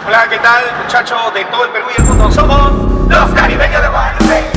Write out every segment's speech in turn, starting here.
Hola, ¿qué tal, muchachos de todo el Perú y el mundo? Somos los Caribeños de Guadalupe.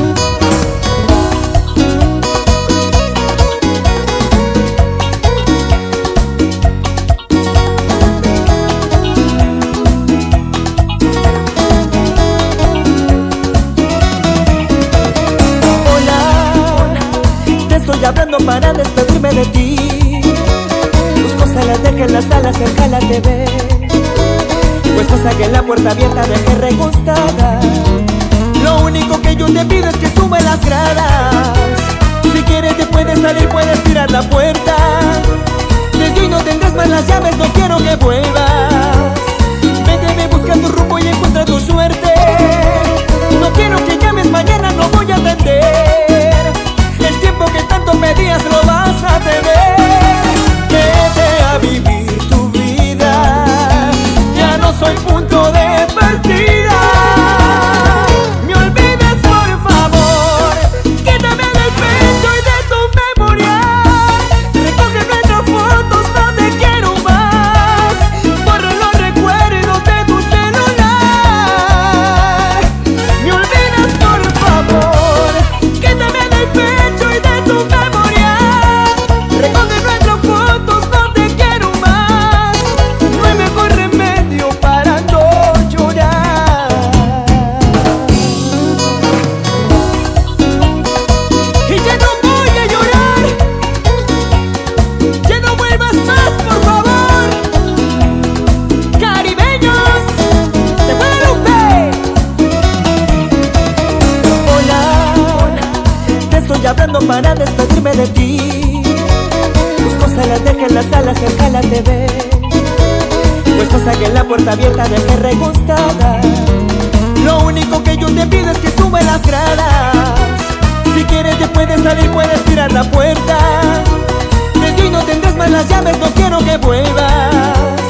Estoy hablando para despedirme de ti. Tus cosas las dejé en la sala cerca a la TV. Pues cosa que en la puerta abierta dejé recostada. Lo único que yo te pido es que sube las gradas. Si quieres te puedes salir, puedes tirar la puerta. Desde hoy no tendrás más las llaves, no quiero que vuelvas. Vete, busca tu rumbo y encuentra tu suerte. No quiero que llames mañana, no voy a atender. El tiempo que tanto pedías lo vas a tener. Vete a vivir tu vida. Ya no soy punto de partida. Me olvides por favor. Quédame en el pecho y de tu memoria. Recoge nuestras fotos, no te quiero más. Borra los recuerdos de tu celular. Me olvides por favor. Quédame en el pecho y de tu memoria. Recoge nuestras fotos, no te quiero más. No hay mejor remedio para no llorar. Y ya no voy a llorar. Ya no vuelvas más, por favor. Caribeños de Guadalupe. Hola, te estoy hablando para despedirme de ti. Tus cosas las dejé en la sala cerca a la TV. Pues cosa que en la puerta abierta dejé recostada. Lo único que yo te pido es que sube las gradas. Si quieres te puedes salir, puedes tirar la puerta. Desde hoy no tendrás más las llaves, no quiero que vuelvas.